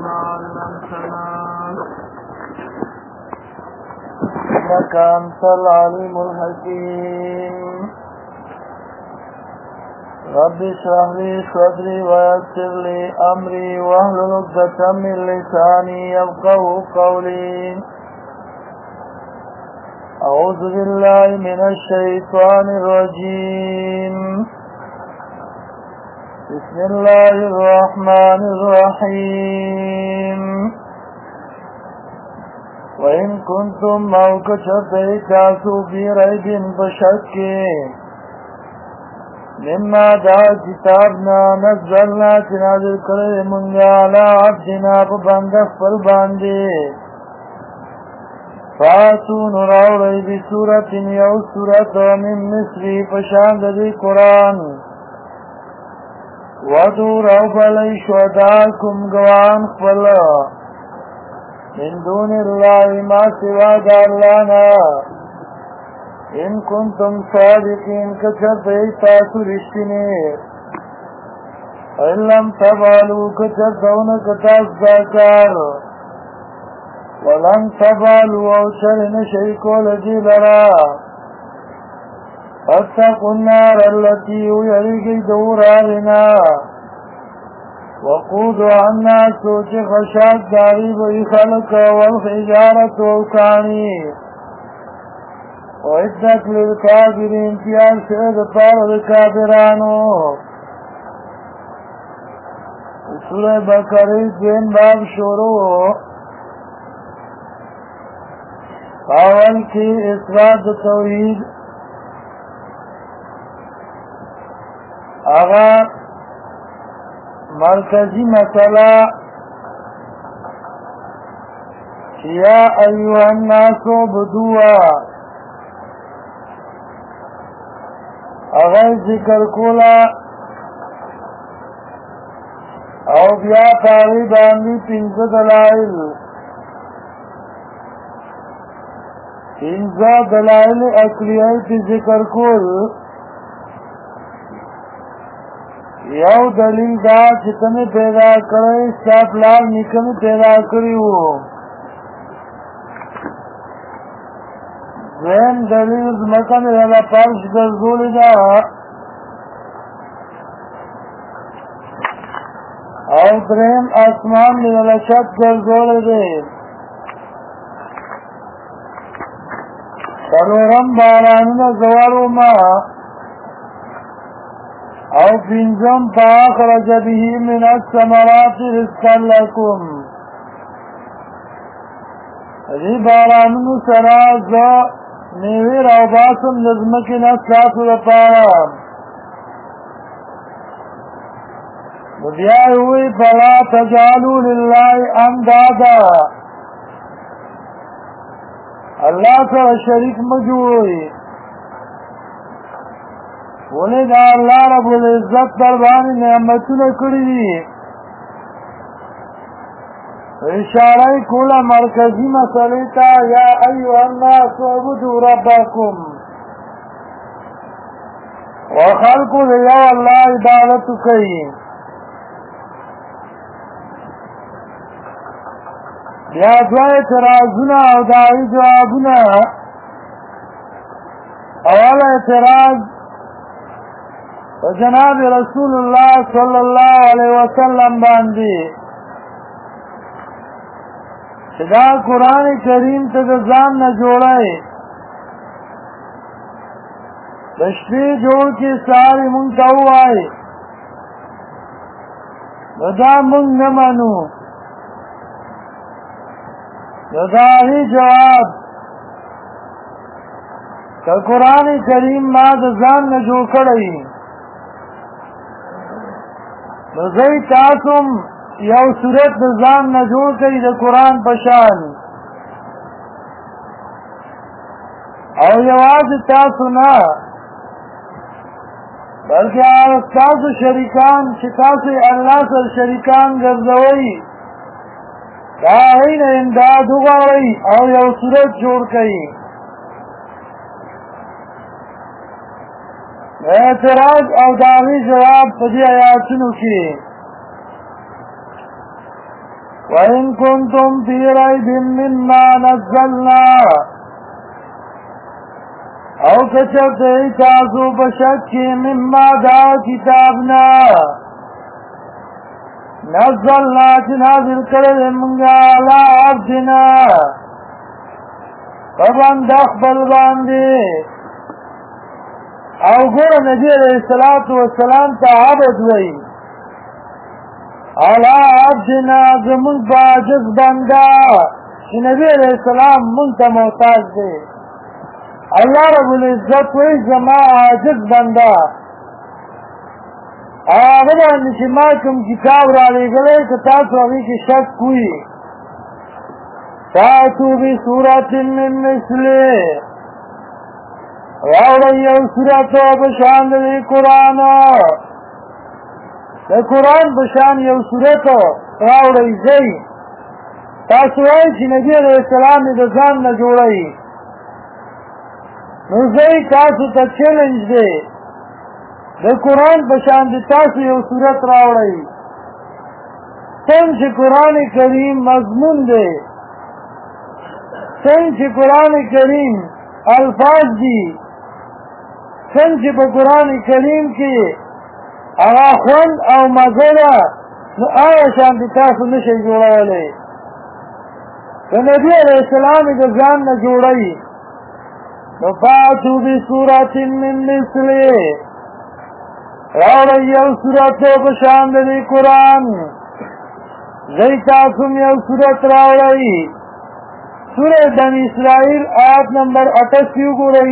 علمتنا إنك أنت العليم الحكيم رب اشرح لي صدري ويسر لي أمري واحلل عقدة من لساني يفقهوا قولي أعوذ بالله من الشيطان الرجيم بسم الله الرحمن الرحيم وإن كنتم موكشف تاسو في ريب بشك مما دا كتابنا نزلنا تنازل كريمنا على عبدنا فبندف فالباندي فاتون راوری بسورة یو سورة من مصری پشاند دی قرآن ودو رو بلی شهداکم گوان خفلا من دون اللہ ما سوا دا اللانا ان کنتم صادقین کچر دیتاسو رشتنی علم تبالو کچر دونک تاس داکار ولن تفعلوا او شرن شيكو لدي لرا فاتقوا النار التي يريقي دورارنا وقودها الناس وشي خشاك داريب خلق والحجارة وكاني وعدت للكافرين في أرشد طار الكافرانو سورة بقرة دين باب شروع اول کی اثبات توحید آغا مرکزی مسئلہ یا ایوہ الناس عبدوا آغا ذکر کولا او بیا پاوی باندی پنځه دلائل انزا دلائل اقلیائی پی ذکر کول یو دلیل دا چتنی پیدا کرئی ساپ لال نکنی پیدا کریو زین دلیل زمکن یلا پرش گرزولی دا او درین اسمان یلا شد گرزولی دے سرورم بارانون زوارو ما او پینزم فاخرج به من الثمرات رزقا لکم ری بارانون سراز نیوی رو باسم نظمکی نسلاتو دپارا بیائی ہوئی فلا تجعلو للہ اندادا اللہ سره شریک مجوئی ولی دا اللہ رب العزت دربانی نعمتون کری دی اشارہ کولا مرکزی مسئلہ تا یا ایوہ الناس عبدو ربکم وخلقو دیو اللہ عبادتو کئی بیا دو اعتراضونه او داعی جوابونه اول اعتراض جناب رسول الله صلی الله علیه وسلم باندې چې دا قرآن کریم ته د ځان نه جوړی د شپې جوړ کې ساري مونږ ته ووایي نو دا مونږ نه منو داہی جواب کہ قرآن کریم ما دزان نے جو کڑی نزئی تاسم یو صورت دزان نے جو کئی دا قرآن پشان او یواز تاسو نا بلکہ تاسو شریکان چتاسو اللہ سر شریکان گرزوئی دا این امداد وغواړئ او یو صورت جوړ کړئ اعتراض او داغی جواب په دې آیاتونو کې وَإِن كُنتُمْ فِي رَيْبٍ مِّمَّا نَزَّلْنَا او کچرتے تاسو بشکی مما دا کتابنا نزلنا نازل کرد منگا علا عبدنا فبند اخبر باندی او گر نبی علیہ السلام تا عبد وی علا عبدنا زمون باجز بندا چی نبی علیہ السلام منتا محتاج دے اللہ رب العزت وی زما عاجز بندا آغدا نشماکم کتاب را لے گلے کتاب سوگی کی شک کوئی فاتو بی سورت من مثلے راوڑی او سورتو بشاند دی قرآن دی قرآن بشاند یو سورتو راوڑی زی تاسو آئی چی نبی علیہ السلام دزان نجوڑی نو زی تاسو تا چیلنج دے د قرآن بشاند تاسو یو صورت راوڑی سنچ قرآن کریم مضمون دے سنچ قرآن کریم الفاظ دی سنچ پا قرآن کریم کی اغا خوند او مزدہ نو آیا شاند تاسو نشی جوڑا نبی علیہ السلام دزان نجوڑی فاتو بی سورت من مثلی راوڑی یو سورتو بشاند دی قرآن زی تاسم یو سورت راوڑی سورہ بنی اسرائیل آیت نمبر 88 گو رہی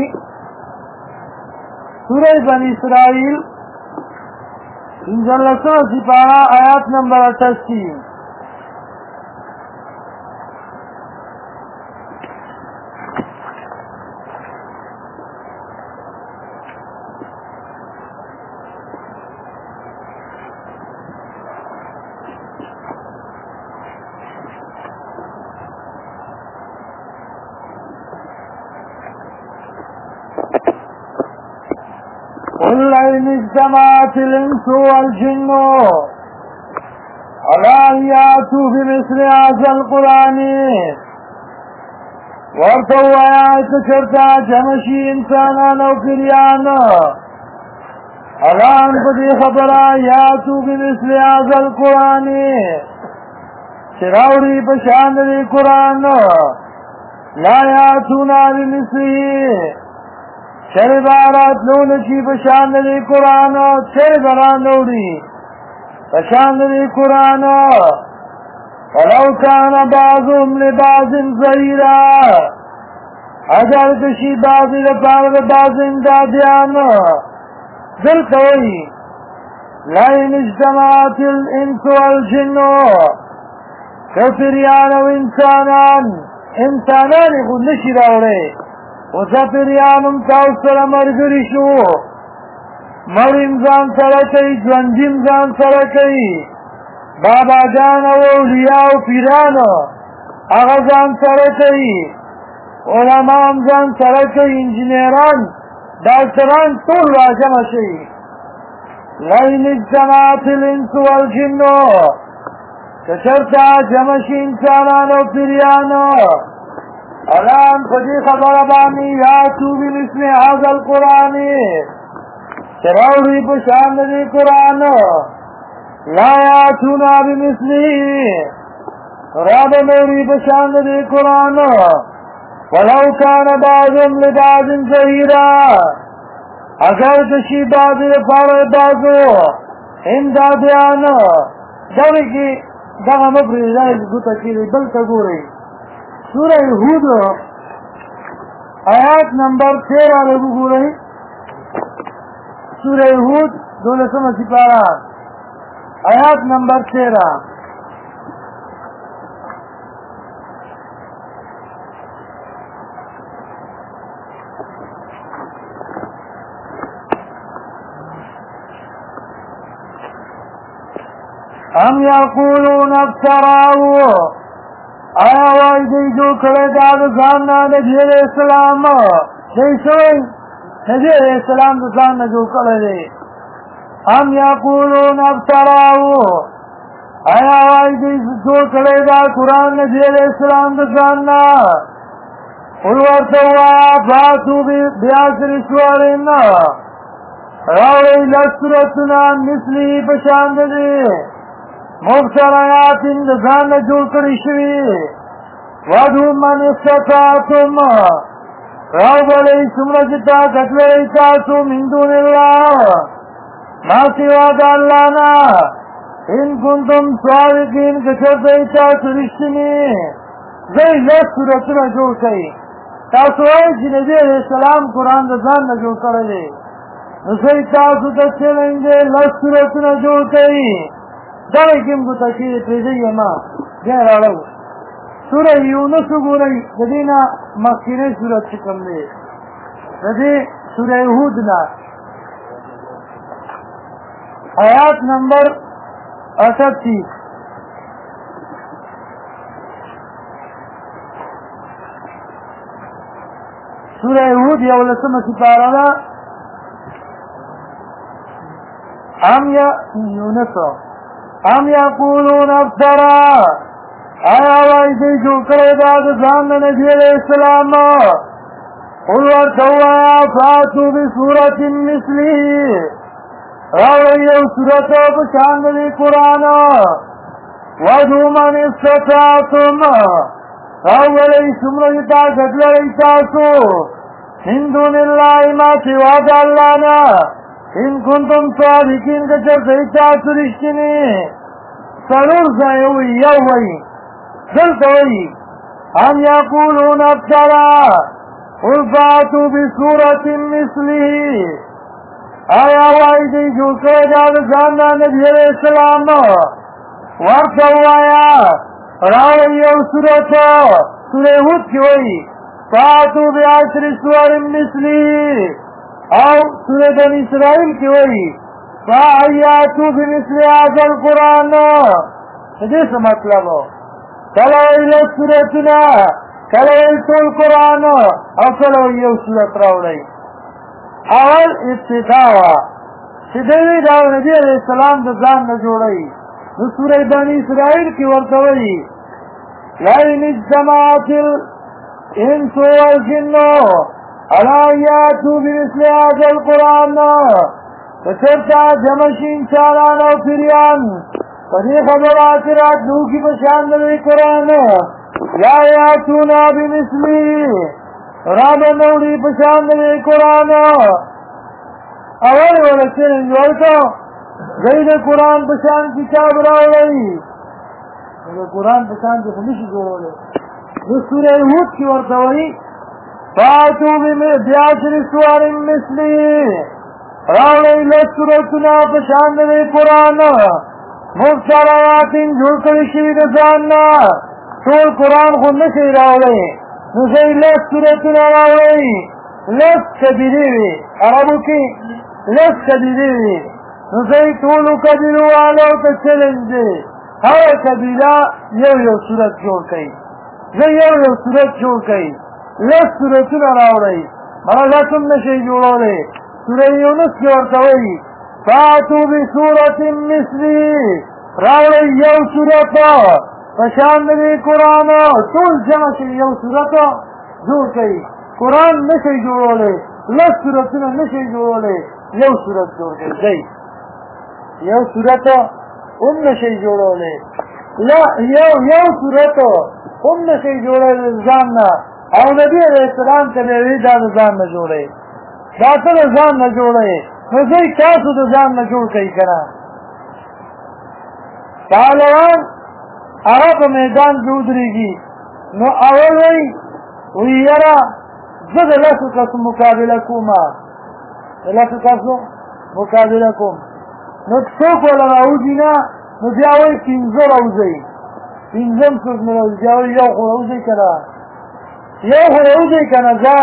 سورہ بنی اسرائیل انزلسو سپارہ آیت نمبر 88 قل لئن اجتمعت الانس والجن على ان ياتوا بمثل هذا القرآن ورتو آیات کرتا جمشی انسانان او کریان على ان بدی خبر آیاتوا بمثل هذا القرآن چراوری بشاند دی قرآن لا یاتونا بمثله چر بارات لون چی بشاند دی قرآن چر بران لوڑی بشاند دی قرآن ولو کان بعضهم لبعض ظهیرا اگر کشی بعضی لپارد بعض امدادیان دل کوئی لئن اجتماعت الانس والجن کفریان و انسانان خود نشی راوڑے و سفریانم تاوسر مرگری شو مریم زان سرکی جوندیم زان سرکی بابا جان و اولیاء و پیران اغا زان سرکی علماء زان سرکی انجینیران ڈاکٹران طول راجم شئی لئن اجتماعت الانس والجن کچرتا جمشی انسانان و پیریان الان فجی خبر بانی یاتو بمثل هذا القرآن چراوری پشاند دی قرآن لا یاتونا بمثلی راب موری پشاند دی قرآن ولو کان بعضم لبعض ظهیرا اگر کشی بعضی پار بعضو امدادیان داری کی دغا مفرزائی گوتا کیلی بلتا گو رئی سورہ ہود آیات نمبر 13 لگو گو رہی سورہ ہود 12 سپارہ آیات نمبر 13 ام یقولون افتراو آیا وائی دی جو کھڑے داد زاننا نبی علیہ السلام دی سوئی نبی علیہ السلام زاننا جو کھڑے دی ام یقولون افتراو آیا وائی دی جو کړی دا قرآن نبی علیہ السلام د ځان نه قل ورته ووایه فاتو بعشر سور راوړئ لس سورتونه مثلي په شان د دې مفتریات د ځان نه جوړ کړي شوي وادعوا من استطعتم راوبلئ څومره چې طاقت لرئ تاسو من دون الله ما سوا د الله نه ان کنتم صادقین که چېرته یې تاسو رښتیني ځئ لس سورتونه جوړ کړئ تاسو وایئ چې نبي علیه السلام قرآن د ځان نه جوړ کړی دی نو ځئ تاسو ته چیلنج دی لس سورتونه جوړ کړئ دغه کې هم ګوته کېږي پرېږدئ ما بیا راړو سوره یونس وګورئ د دې نه مخکینی سورت چې کوم دی د دې سوره هود نه آیات نمبر 38 سوره هود 11 سپاره ده ام یقولون افترا آیا وای دی جوړ کړی دا د ځان نه نبي علیہ السلام قل ورته ووایه فاتو بسورة مثله راوړئ یو سورت په شان د دې قرآن وادعوا من استطعتم راوبلئ څومره چې طاقت لرئ تاسو من دون الله ما سوا د الله نه ان کنتم صادقین که چېرته یې تاسو رښتیني څلور ځایه وایي یو وایي دلته وایي ام یقولون افترا قل فاتو بسورة مثله آیا وایي دی جوړ کړی دا د ځان نه نبي علیه السلام ورته ووایه راوړئ یو سورت سوره هود کې وایي فاتو بعشر سور مثله او سوره بني اسرائیل کې وایي فایاتو بمثل هذا القرآن دې څه مطلب کله وایي لس سورتونه کله وایي ټول قرآن او کله وایي یو سورت راوړئ اول ابتدا وه چې دوی دا نبي علیه السلام د ځان نه جوړوي نو سوره بني اسرائیل کې ورته وایي لئن اجتمعت الانس والجن على ان یاتوا بمثل هذا القرآن که چېرته جمع شي انسانان او پیریان په دې خبره چې راتلو کې په شان د دې قرآن لا یاتونا بمثله را به نه وړي په شان د دې قرآن اول وله چیلنج ورکړه دوی د قرآن په شان کتاب راوړئ د قرآن په شان کې خو نشي جوړولی د سوره هود کې ورته وایي فاتو بعشر سور مثله راوړئ لس سورتونه په شان د دې قرآن مفتریات جوړ کړي شوي د ځان نه ټول قرآن خو نه شئ راوړئ نو ځئ لس سورتونه راوړئ لس قبیلې وي عربو کې لس قبیلې وي نو ځئ ټولو قبیلو والو ته چلنج دی هره قبیله یو سورت جوړ کړئ ځئ یو سورت جوړ کړئ لس سورتونه راوړئ مړه لس هم نه شئ جوړولی سوره یونس کې ورته وایي فاتو بسورة مثله راوړئ یو سورت په شان د دې قرآن ټول جمع شي یو سورت جوړ کړئ قرآن نه شئ جوړولی لس سورتونه نه شئ جوړولی یو سورت جوړ کړئ ځئ یو سورت هم نه شئ جوړولی یو سورت هم نه شئ جوړولی ځان نه او نبي علیه السلام ته به وایي دا د ځان نه جوړئ دا ته د ځان نه جوړئ نو ځئ تاسو د ځان نه جوړ کړئ که نه پهلوان هغه په میدان کې ودرېږي نو اول وایي یاره زه د لسو کسو مقابله کوم د لسو کسو مقابله کوم نو څوک وله راوځي نه نو بیا وایي پنځه راوځئ پنځم څوک نه راوځي بیا وایي یو خو راوځئ که نه یو خو راوځئ که نه ځه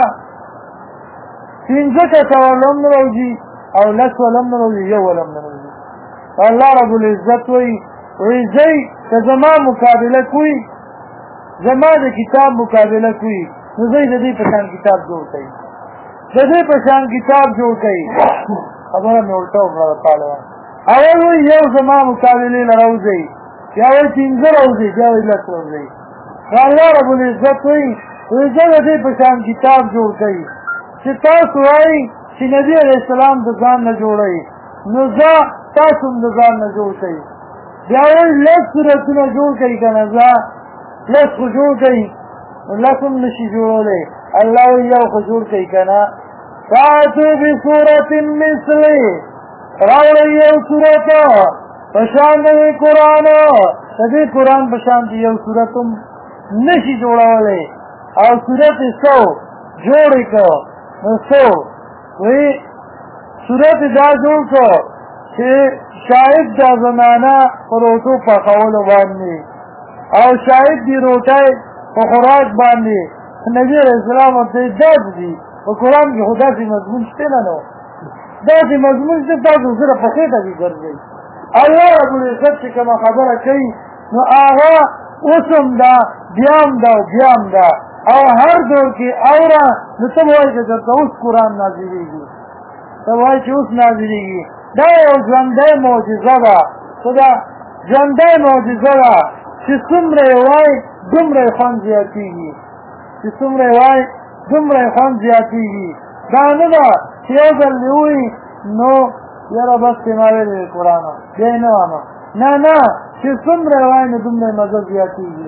پنځه کسه وله هم نه راوځي او لس وله هم نه راوځي یو وله هم نه راوځي الله رب العزت وایي ځئ که زما مقابله کوئ زما د کتاب مقابله کوئ نو ځئ د دې په شان کتاب جوړ کړئ د دې په شان کتاب جوړ کړئ خبره مې الټه وکړه د پهلوان اول وایي یو زما مقابلې نه راوځئ بیا وایي پنځه روزې بیا وایي لس روزې الله رب العزت وایي زه د دې په شان کتاب جوړ کړي چې تاسو وایي چې نبي علیه السلام د ځان نه جوړوي نو زه تاسو هم د ځان نه جوړ کړئ بیا وایي لس سورتونه جوړ کړئ که نه زه لس خو جوړ کړئ نو لس هم نشي جوړولی الله وایي یو خو جوړ کړئ که نه فاتو بصورت مثلې راوړئ یو صورت په شان د دې قرآن د دې قرآن په شان د یو صورت هم نشي جوړولی او صورت یې څو جوړ یې کړ نو څو وایي صورت دا جوړ کړ چې شاید دا زمانه په روټو پخولو باندې او شاید دی روټۍ په خوراک باندې نبي علیه السلام ورته داسې دي په قرآن کې خو داسې مضمون شته نه نو داسې مضمون شته تاسو سره په خېټه کې ګرځئ الله رب العزت چې کومه خبره کوي نو هغه اوس هم ده بیا هم ده او بیا هم ده او هر دور کې اوره نو ته به وایي چې درته اوس قرآن نازلېږي ته وایي چې اوس نازلېږي دا یو ژوندی معجزه ده خو دا ژوندی معجزه ده چې څومره یې وایي دومره یې خوند زیاتېږي چې څومره یې وایي دومره یې خوند زیاتېږي دا نه ده چې یو ځل دې ووایي نو یاره بس دې ما ویلې قرآن بیا یې نه وامه نه نه چې څومره یې وایي نو دومره یې مزه زیاتېږي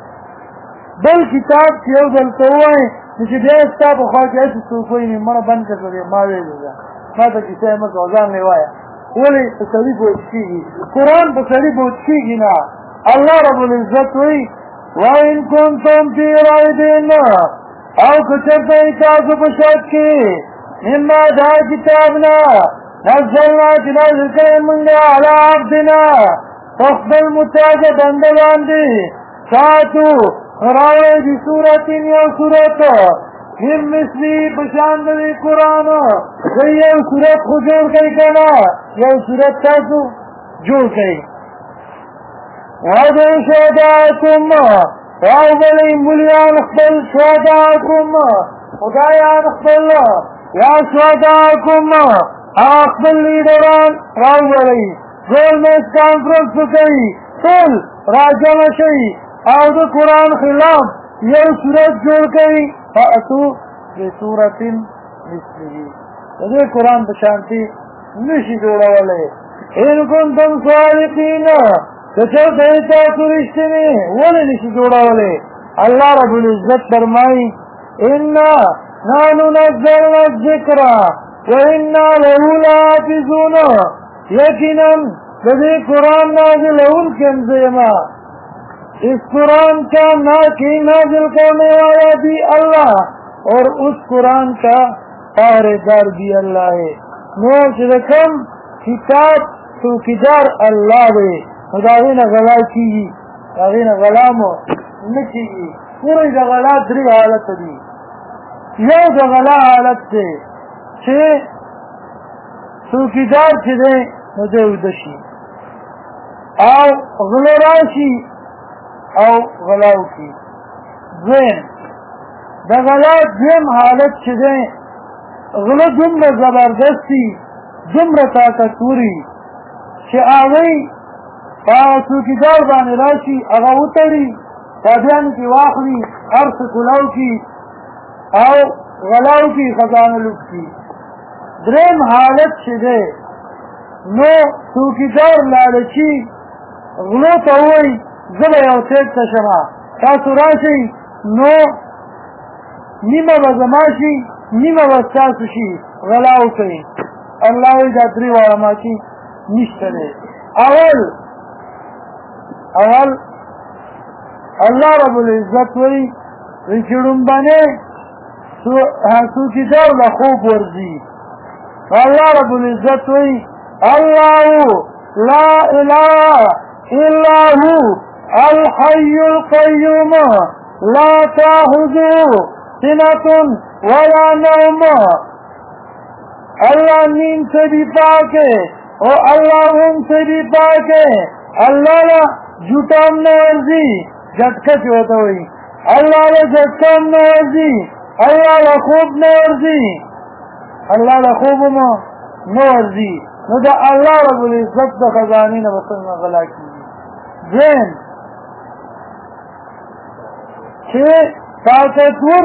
بل کتاب چې یو ځل ته ووایي نو چې بیا یې ستا په خوا کې هسې څوک وایي نو مړه بند کړه دی ما ویلې ده ما ته کیسه یې مه کوه ځان یې وایه ولې په سړي بوج کېږي قرآن په سړي بوج کېږي نه الله رب العزت وایي وَإِن كُنتُمْ فِي رَيْبٍ او که چېرته یې تاسو په شک کې مما دا کتابنا نزلنا چې نازل کړی موږ علی عبدنا په خپل متاجه بنده باندې فاتو راوړئ بصورت یو صورت من مثلي په شان د دې قرآن زه یو صورت خو جوړ کړئ که نه یو صورت تاسو جوړ کړئ وَادْعُوا شُهَدَاءَكُمْ راوبلئ ملیان خپل شهداءکم خدایان خپل یا شهداءکم خپل لیډران راوبلئ ګول میز کانفرنس وکړئ ټول راجمع شئ او د قرآن خلاف یو صورت جوړ کړئ فأتوا بصورة مثله د دې قرآن په شانتي نشي جوړولی ان کنتم صادقین که چېرته یې تاسو رښتینې ولې نشي جوړولی الله رب العزت فرمایي انا نحن نزلنا الذکر وانا له لحافظون یقینا د دې قرآن نازلونکی هم زه یم اس قرآن کا نازل کرنے والا بھی اللہ اور اس قرآن کا پہرےدار بھی اللہ ہے نو چې کوم کتاب څوکیدار الله دی نو د هغې نه غلا کېږي د هغې نه غلا مو نه کېږي پورې د غلا درې حالته دي یو د غلا حالت دی چې څوکیدار چې دی نو دی ویده شي او غله راشي او غلا وکړي دویم د غلا دویم حالت چې دی غله دومره زبردستي دومره طاقتوري چې هغوی په څوکیدار باندې راشي هغه وتړي تابیانو کې واخلي هر څه کولاو کړي او غلا وکړي خزانه لوټ کړي دریم حالت چې دی نو څوکیدار لالچي غلو ته ووایي زه به یو سیټ ته شمه تاسو راشئ نو نیمه به زما شي نیمه به ستاسو شي غلا وکړئ الله وایي دا درې واړه ما کې نشته دی اول الله رب العزت وایي چې ړومبنې څوکیدار له خوب ورځي الله رب العزت وایي الله لا اله الا هو الحي القيوم لا تأخذه سنة ولا نوم اللہ نیند سے بھی پاک ہے اور اللہ غم سے بھی پاک ہے اللہ لا جھوٹام نہ ورزی جھٹکا جو ہوتا ہوئی اللہ لا جھٹکام نہ ورزی اللہ لا خوب نہ ورزی اللہ لا خوب نہ ورزی نو دا اللہ رب العزت دا خزانی نہ بسن غلا کی دویم چې طاقتور